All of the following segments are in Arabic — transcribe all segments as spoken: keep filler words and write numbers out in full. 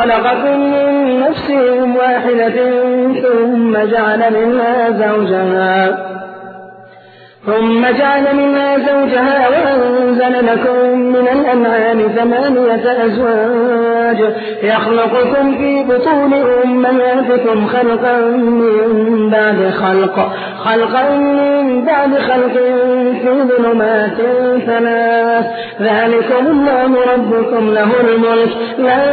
خلقكم من نفس واحدة ثم جعل منها زوجها ثم جعل منها زوجها وأنزل لكم من الأنعام ثمانية أزواج يخلقكم في بطون أمهاتكم خلقا من بعد خلق خلقا من بعد خلق في ظلمات ثلاث ذلكم الله ربكم له الملك لا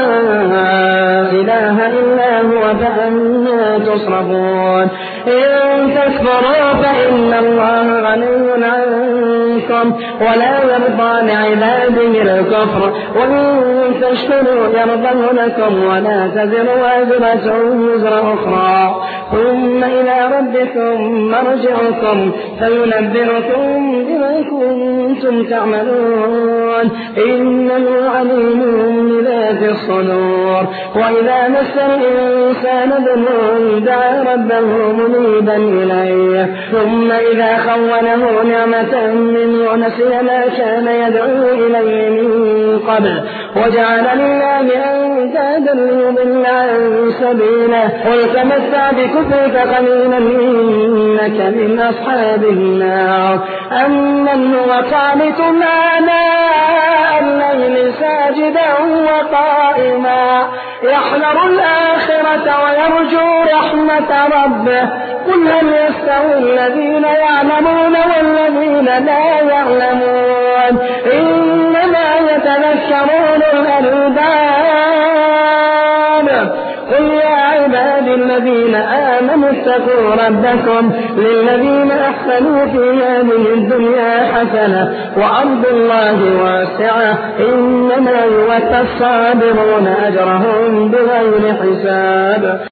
إله إلا هو فأنى تصرفون إن تكفروا فإن الله غني عنكم ولا يرضى لعباده الكفر وإن تشكروا يرضه لكم ولا تزر وازرة وزر أخرى ثم إلى ربكم مرجعكم فينبئكم بما كنتم تعملون إنه عليم بذات الصدور وإذا مس الإنسان ضر دعا ربه منيبا إليه ثم إذا خونه نعمة منه نسي ما كان يدعو إليه من قبل وجعل لله أندادا ليضل عن سبيله قل تمتع بكفرك قليلا إنك من أصحاب النار أمن هو قانت آناء الليل ساجدا وقائما يحذر الآخرة ويرجو رحمة ربه قل هل يستوي الذين يعلمون والذين لا يعلمون إنما يتذكرون الألباب قل يا عبادي الذين آمنوا اتقوا ربكم للذين أحسنوا في هذه الدنيا حسنة وأرض الله واسعة إنما يوفى الصابرون أجرهم بغير حساب.